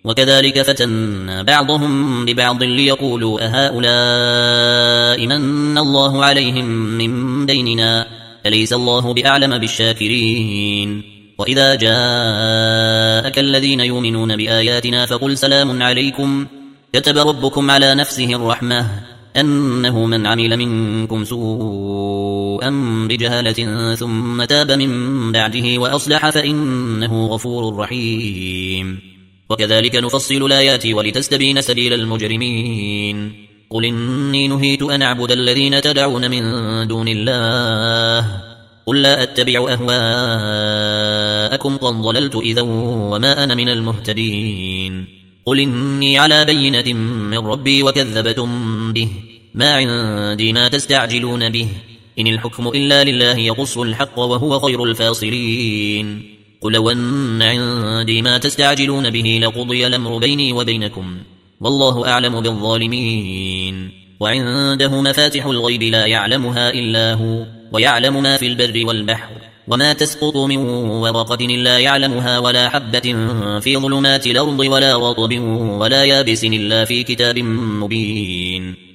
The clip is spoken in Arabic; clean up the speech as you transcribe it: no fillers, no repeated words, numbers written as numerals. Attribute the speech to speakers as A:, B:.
A: وكذلك فتنا بعضهم ببعض ليقولوا أهؤلاء من الله عليهم من بيننا أليس الله بأعلم بالشاكرين. وإذا جاءك الذين يؤمنون بآياتنا فقل سلام عليكم كتب ربكم على نفسه الرحمة أنه من عمل منكم سوءا بجهالة ثم تاب من بعده وأصلح فإنه غفور رحيم. وكذلك نفصل الآيات ولتستبين سبيل المجرمين. قل إني نهيت أن أعبد الذين تدعون من دون الله قل لا أتبع أهواءكم قد ضللت إذا وما أنا من المهتدين. قل إني على بينة من ربي وكذبتم به ما عندي ما تستعجلون به إن الحكم إلا لله يقص الحق وهو خير الفاصلين. قل لو أن عندي ما تستعجلون به لقضي الأمر بيني وبينكم والله أعلم بالظالمين. وعنده مفاتح الغيب لا يعلمها إلا هو ويعلم ما في البر والبحر وما تسقط من ورقة إلا يعلمها ولا حبة في ظلمات الأرض ولا رطب ولا يابس إلا في كتاب مبين.